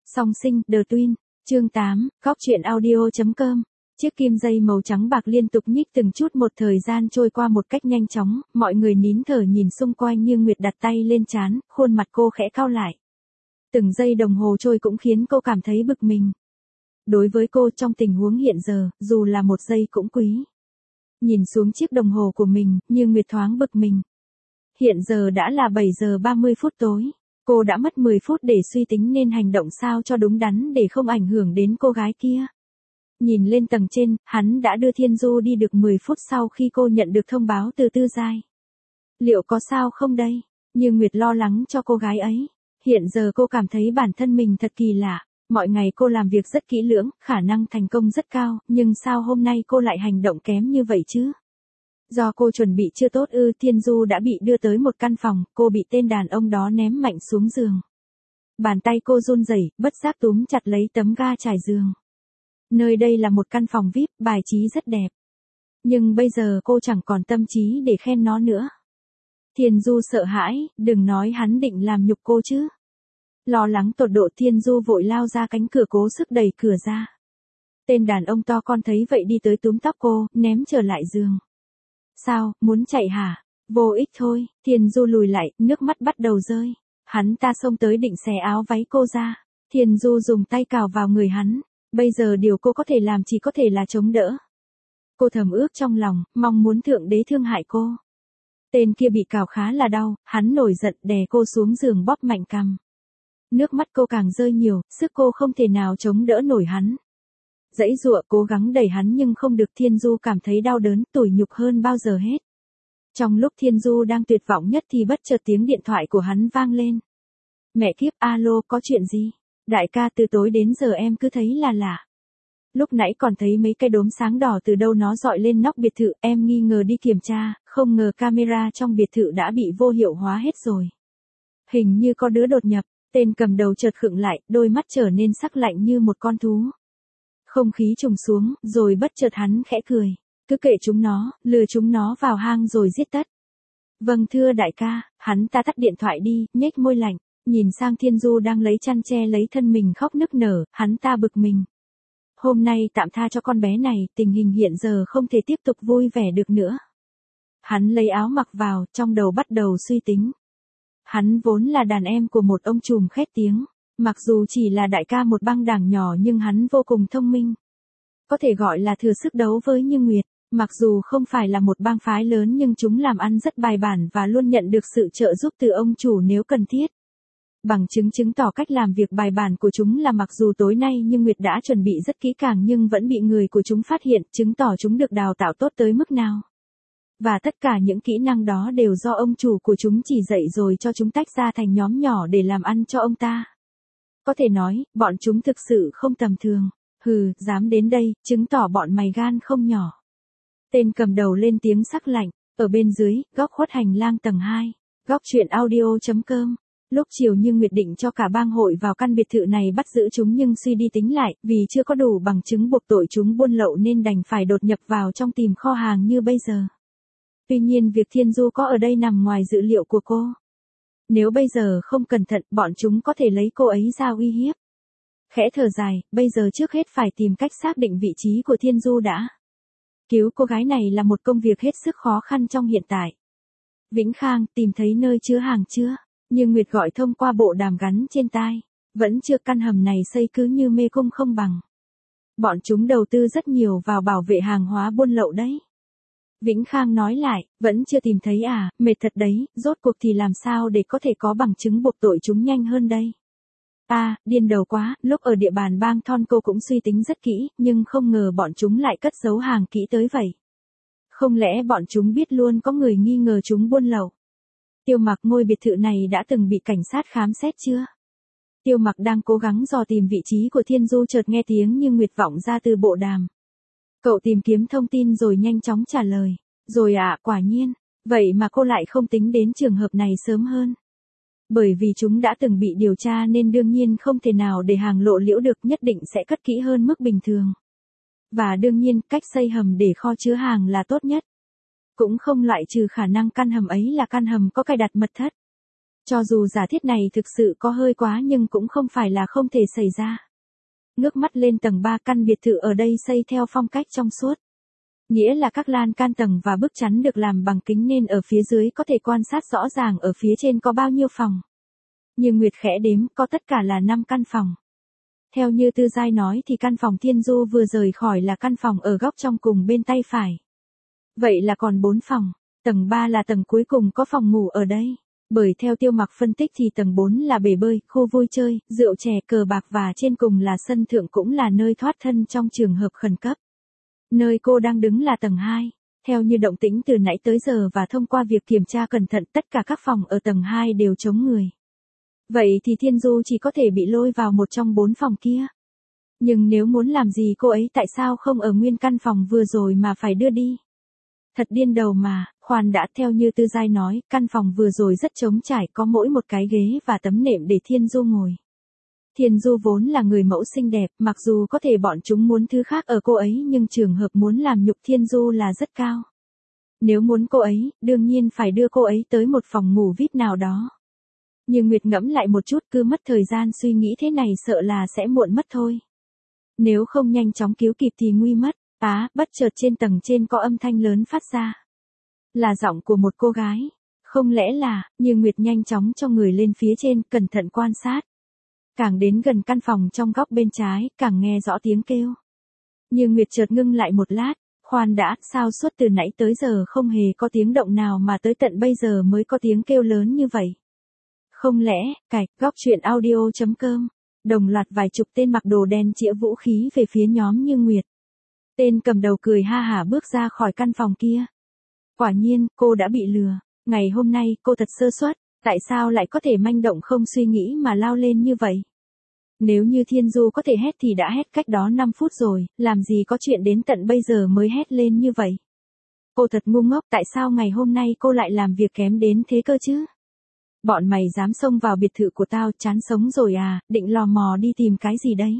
Song sinh, The Twin, chương 8, góc truyện audio.com. Chiếc kim dây màu trắng bạc liên tục nhích từng chút một, thời gian trôi qua một cách nhanh chóng, mọi người nín thở nhìn xung quanh, như Nguyệt đặt tay lên trán, khuôn mặt cô khẽ cau lại. Từng giây đồng hồ trôi cũng khiến cô cảm thấy bực mình. Đối với cô, trong tình huống hiện giờ, dù là một giây cũng quý. Nhìn xuống chiếc đồng hồ của mình, Như Nguyệt thoáng bực mình. Hiện giờ đã là 7 giờ 30 phút tối. Cô đã mất 10 phút để suy tính nên hành động sao cho đúng đắn để không ảnh hưởng đến cô gái kia. Nhìn lên tầng trên, hắn đã đưa Thiên Du đi được 10 phút sau khi cô nhận được thông báo từ Tư Giai. Liệu có sao không đây? Như Nguyệt lo lắng cho cô gái ấy. Hiện giờ cô cảm thấy bản thân mình thật kỳ lạ. Mọi ngày cô làm việc rất kỹ lưỡng, khả năng thành công rất cao, nhưng sao hôm nay cô lại hành động kém như vậy chứ? Do cô chuẩn bị chưa tốt ư? Thiên Du đã bị đưa tới một căn phòng, cô bị tên đàn ông đó ném mạnh xuống giường. Bàn tay cô run rẩy, bất giác túm chặt lấy tấm ga trải giường. Nơi đây là một căn phòng VIP, bài trí rất đẹp. Nhưng bây giờ cô chẳng còn tâm trí để khen nó nữa. Thiên Du sợ hãi, đừng nói hắn định làm nhục cô chứ. Lo lắng tột độ, Thiên Du vội lao ra cánh cửa, cố sức đẩy cửa ra. Tên đàn ông to con thấy vậy đi tới túm tóc cô, ném trở lại giường. Sao, muốn chạy hả? Vô ích thôi. Thiên Du lùi lại, nước mắt bắt đầu rơi. Hắn ta xông tới định xé áo váy cô ra. Thiên Du dùng tay cào vào người hắn. Bây giờ điều cô có thể làm chỉ có thể là chống đỡ. Cô thầm ước trong lòng, mong muốn Thượng Đế thương hại cô. Tên kia bị cào khá là đau, hắn nổi giận đè cô xuống giường bóp mạnh cằm. Nước mắt cô càng rơi nhiều, sức cô không thể nào chống đỡ nổi hắn. Giãy giụa cố gắng đẩy hắn nhưng không được. Thiên Du cảm thấy đau đớn, tủi nhục hơn bao giờ hết. Trong lúc Thiên Du đang tuyệt vọng nhất thì bất chợt tiếng điện thoại của hắn vang lên. Mẹ kiếp, alo, có chuyện gì? Đại ca, từ tối đến giờ em cứ thấy là lạ. Lúc nãy còn thấy mấy cái đốm sáng đỏ từ đâu nó dọi lên nóc biệt thự, em nghi ngờ đi kiểm tra, không ngờ camera trong biệt thự đã bị vô hiệu hóa hết rồi. Hình như có đứa đột nhập. Tên cầm đầu chợt khựng lại, đôi mắt trở nên sắc lạnh như một con thú. Không khí trùng xuống, rồi bất chợt hắn khẽ cười. Cứ kệ chúng nó, lừa chúng nó vào hang rồi giết tất. Vâng thưa đại ca. Hắn ta tắt điện thoại đi, nhếch môi lạnh. Nhìn sang Thiên Du đang lấy chăn che lấy thân mình khóc nức nở, hắn ta bực mình. Hôm nay tạm tha cho con bé này, tình hình hiện giờ không thể tiếp tục vui vẻ được nữa. Hắn lấy áo mặc vào, trong đầu bắt đầu suy tính. Hắn vốn là đàn em của một ông trùm khét tiếng. Mặc dù chỉ là đại ca một băng đảng nhỏ nhưng hắn vô cùng thông minh. Có thể gọi là thừa sức đấu với Như Nguyệt. Mặc dù không phải là một bang phái lớn nhưng chúng làm ăn rất bài bản và luôn nhận được sự trợ giúp từ ông chủ nếu cần thiết. Bằng chứng chứng tỏ cách làm việc bài bản của chúng là mặc dù tối nay Như Nguyệt đã chuẩn bị rất kỹ càng nhưng vẫn bị người của chúng phát hiện, chứng tỏ chúng được đào tạo tốt tới mức nào. Và tất cả những kỹ năng đó đều do ông chủ của chúng chỉ dạy rồi cho chúng tách ra thành nhóm nhỏ để làm ăn cho ông ta. Có thể nói, bọn chúng thực sự không tầm thường. Hừ, dám đến đây, chứng tỏ bọn mày gan không nhỏ. Tên cầm đầu lên tiếng sắc lạnh. Ở bên dưới, góc khuất hành lang tầng 2. Góc truyện audio.com. Lúc chiều Như Nguyệt định cho cả bang hội vào căn biệt thự này bắt giữ chúng nhưng suy đi tính lại, vì chưa có đủ bằng chứng buộc tội chúng buôn lậu nên đành phải đột nhập vào trong tìm kho hàng như bây giờ. Tuy nhiên việc Thiên Du có ở đây nằm ngoài dự liệu của cô. Nếu bây giờ không cẩn thận, bọn chúng có thể lấy cô ấy ra uy hiếp. Khẽ thở dài, bây giờ trước hết phải tìm cách xác định vị trí của Thiên Du đã. Cứu cô gái này là một công việc hết sức khó khăn trong hiện tại. Vĩnh Khang, tìm thấy nơi chứa hàng chưa? Như Nguyệt gọi thông qua bộ đàm gắn trên tai. Vẫn chưa, căn hầm này xây cứ như mê cung không bằng. Bọn chúng đầu tư rất nhiều vào bảo vệ hàng hóa buôn lậu đấy. Vĩnh Khang nói lại, vẫn chưa tìm thấy à, mệt thật đấy, rốt cuộc thì làm sao để có thể có bằng chứng buộc tội chúng nhanh hơn đây? Điên đầu quá, lúc ở địa bàn bang Thon cô cũng suy tính rất kỹ, nhưng không ngờ bọn chúng lại cất giấu hàng kỹ tới vậy. Không lẽ bọn chúng biết luôn có người nghi ngờ chúng buôn lậu? Tiêu Mặc, ngôi biệt thự này đã từng bị cảnh sát khám xét chưa? Tiêu Mặc đang cố gắng dò tìm vị trí của Thiên Du chợt nghe tiếng Như Nguyệt vọng ra từ bộ đàm. Cậu tìm kiếm thông tin rồi nhanh chóng trả lời. Rồi ạ, quả nhiên. Vậy mà cô lại không tính đến trường hợp này sớm hơn. Bởi vì chúng đã từng bị điều tra nên đương nhiên không thể nào để hàng lộ liễu được, nhất định sẽ cất kỹ hơn mức bình thường. Và đương nhiên, cách xây hầm để kho chứa hàng là tốt nhất. Cũng không loại trừ khả năng căn hầm ấy là căn hầm có cài đặt mật thất. Cho dù giả thiết này thực sự có hơi quá nhưng cũng không phải là không thể xảy ra. Ngước mắt lên tầng 3, căn biệt thự ở đây xây theo phong cách trong suốt. Nghĩa là các lan can tầng và bức chắn được làm bằng kính nên ở phía dưới có thể quan sát rõ ràng ở phía trên có bao nhiêu phòng. Như Nguyệt khẽ đếm có tất cả là 5 căn phòng. Theo như Tư Giai nói thì căn phòng Thiên Du vừa rời khỏi là căn phòng ở góc trong cùng bên tay phải. Vậy là còn 4 phòng, tầng 3 là tầng cuối cùng có phòng ngủ ở đây. Bởi theo Tiêu Mặc phân tích thì tầng 4 là bể bơi, khu vui chơi, rượu chè, cờ bạc và trên cùng là sân thượng cũng là nơi thoát thân trong trường hợp khẩn cấp. Nơi cô đang đứng là tầng 2. Theo như động tĩnh từ nãy tới giờ và thông qua việc kiểm tra cẩn thận tất cả các phòng ở tầng 2 đều trống người. Vậy thì Thiên Du chỉ có thể bị lôi vào một trong 4 phòng kia. Nhưng nếu muốn làm gì cô ấy tại sao không ở nguyên căn phòng vừa rồi mà phải đưa đi? Thật điên đầu mà, khoan đã, theo như Tư Giai nói, căn phòng vừa rồi rất trống trải, có mỗi một cái ghế và tấm nệm để Thiên Du ngồi. Thiên Du vốn là người mẫu xinh đẹp, mặc dù có thể bọn chúng muốn thứ khác ở cô ấy nhưng trường hợp muốn làm nhục Thiên Du là rất cao. Nếu muốn cô ấy, đương nhiên phải đưa cô ấy tới một phòng ngủ VIP nào đó. Nhưng Nguyệt ngẫm lại một chút, cứ mất thời gian suy nghĩ thế này sợ là sẽ muộn mất thôi. Nếu không nhanh chóng cứu kịp thì nguy mất. Bất chợt trên tầng trên có âm thanh lớn phát ra. Là giọng của một cô gái. Không lẽ là, Như Nguyệt nhanh chóng cho người lên phía trên, cẩn thận quan sát. Càng đến gần căn phòng trong góc bên trái, càng nghe rõ tiếng kêu. Như Nguyệt chợt ngưng lại một lát, khoan đã, sao suốt từ nãy tới giờ không hề có tiếng động nào mà tới tận bây giờ mới có tiếng kêu lớn như vậy. Không lẽ, góc truyện audio.com, đồng loạt vài chục tên mặc đồ đen chĩa vũ khí về phía nhóm Như Nguyệt. Tên cầm đầu cười ha hả bước ra khỏi căn phòng kia. Quả nhiên, cô đã bị lừa. Ngày hôm nay, cô thật sơ suất. Tại sao lại có thể manh động không suy nghĩ mà lao lên như vậy? Nếu như Thiên Du có thể hét thì đã hét cách đó 5 phút rồi, làm gì có chuyện đến tận bây giờ mới hét lên như vậy? Cô thật ngu ngốc, tại sao ngày hôm nay cô lại làm việc kém đến thế cơ chứ? Bọn mày dám xông vào biệt thự của tao, chán sống rồi à, định lò mò đi tìm cái gì đấy?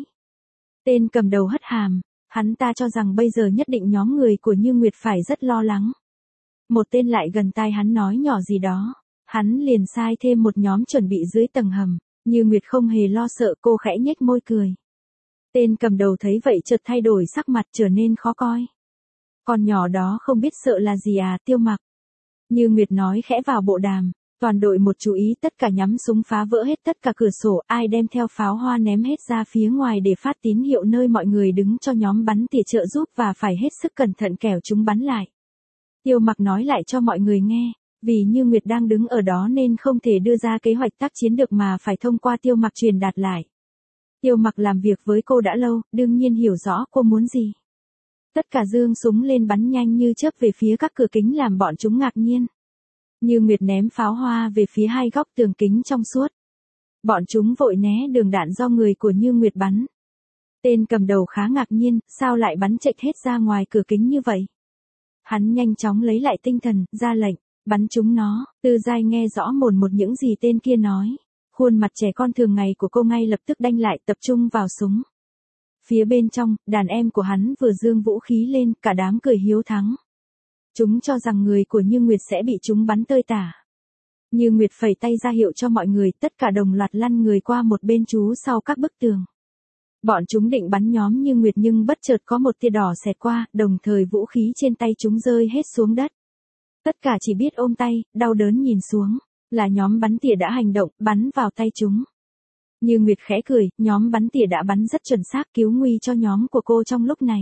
Tên cầm đầu hất hàm. Hắn ta cho rằng bây giờ nhất định nhóm người của Như Nguyệt phải rất lo lắng. Một tên lại gần tai hắn nói nhỏ gì đó. Hắn liền sai thêm một nhóm chuẩn bị dưới tầng hầm. Như Nguyệt không hề lo sợ, cô khẽ nhếch môi cười. Tên cầm đầu thấy vậy chợt thay đổi sắc mặt trở nên khó coi. Con nhỏ đó không biết sợ là gì à, Tiêu Mặc. Như Nguyệt nói khẽ vào bộ đàm. Toàn đội một chú ý, tất cả nhắm súng phá vỡ hết tất cả cửa sổ, ai đem theo pháo hoa ném hết ra phía ngoài để phát tín hiệu nơi mọi người đứng cho nhóm bắn tỉa trợ giúp và phải hết sức cẩn thận kẻo chúng bắn lại. Tiêu Mặc nói lại cho mọi người nghe, vì Như Nguyệt đang đứng ở đó nên không thể đưa ra kế hoạch tác chiến được mà phải thông qua Tiêu Mặc truyền đạt lại. Tiêu Mặc làm việc với cô đã lâu, đương nhiên hiểu rõ cô muốn gì. Tất cả giương súng lên bắn nhanh như chớp về phía các cửa kính làm bọn chúng ngạc nhiên. Như Nguyệt ném pháo hoa về phía hai góc tường kính trong suốt. Bọn chúng vội né đường đạn do người của Như Nguyệt bắn. Tên cầm đầu khá ngạc nhiên, sao lại bắn chệch hết ra ngoài cửa kính như vậy? Hắn nhanh chóng lấy lại tinh thần, ra lệnh, bắn chúng nó. Tư Giai nghe rõ mồn một những gì tên kia nói. Khuôn mặt trẻ con thường ngày của cô ngay lập tức đanh lại, tập trung vào súng. Phía bên trong, đàn em của hắn vừa giương vũ khí lên, cả đám cười hiếu thắng. Chúng cho rằng người của Như Nguyệt sẽ bị chúng bắn tơi tả. Như Nguyệt phẩy tay ra hiệu cho mọi người, tất cả đồng loạt lăn người qua một bên trú sau các bức tường. Bọn chúng định bắn nhóm Như Nguyệt nhưng bất chợt có một tia đỏ xẹt qua, đồng thời vũ khí trên tay chúng rơi hết xuống đất. Tất cả chỉ biết ôm tay, đau đớn nhìn xuống, là nhóm bắn tỉa đã hành động, bắn vào tay chúng. Như Nguyệt khẽ cười, nhóm bắn tỉa đã bắn rất chuẩn xác, cứu nguy cho nhóm của cô trong lúc này.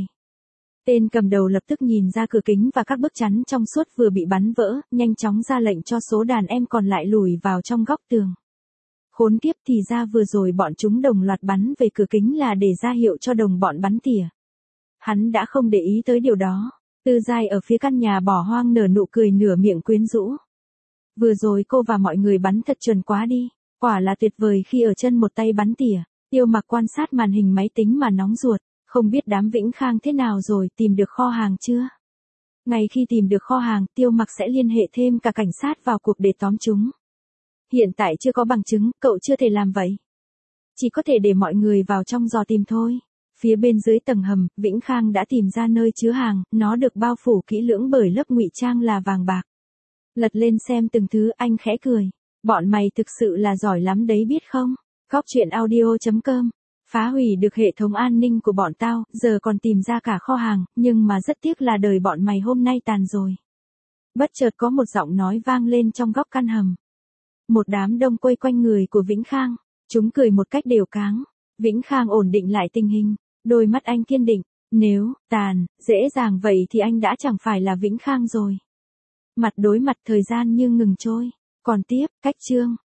Tên cầm đầu lập tức nhìn ra cửa kính và các bức chắn trong suốt vừa bị bắn vỡ, nhanh chóng ra lệnh cho số đàn em còn lại lùi vào trong góc tường. Khốn kiếp, thì ra vừa rồi bọn chúng đồng loạt bắn về cửa kính là để ra hiệu cho đồng bọn bắn tỉa. Hắn đã không để ý tới điều đó. Tư Giai ở phía căn nhà bỏ hoang nở nụ cười nửa miệng quyến rũ. Vừa rồi cô và mọi người bắn thật chuẩn quá đi, quả là tuyệt vời khi ở chân một tay bắn tỉa. Tiêu Mặc quan sát màn hình máy tính mà nóng ruột. Không biết đám Vĩnh Khang thế nào rồi, tìm được kho hàng chưa? Ngay khi tìm được kho hàng, Tiêu Mặc sẽ liên hệ thêm cả cảnh sát vào cuộc để tóm chúng. Hiện tại chưa có bằng chứng, cậu chưa thể làm vậy. Chỉ có thể để mọi người vào trong dò tìm thôi. Phía bên dưới tầng hầm, Vĩnh Khang đã tìm ra nơi chứa hàng, nó được bao phủ kỹ lưỡng bởi lớp ngụy trang là vàng bạc. Lật lên xem từng thứ, anh khẽ cười. Bọn mày thực sự là giỏi lắm đấy biết không? Góc chuyện audio.com. Phá hủy được hệ thống an ninh của bọn tao, giờ còn tìm ra cả kho hàng, nhưng mà rất tiếc là đời bọn mày hôm nay tàn rồi. Bất chợt có một giọng nói vang lên trong góc căn hầm. Một đám đông quây quanh người của Vĩnh Khang. Chúng cười một cách đều cáng. Vĩnh Khang ổn định lại tình hình. Đôi mắt anh kiên định. Nếu tàn dễ dàng vậy thì anh đã chẳng phải là Vĩnh Khang rồi. Mặt đối mặt thời gian như ngừng trôi. Còn tiếp, cách chương.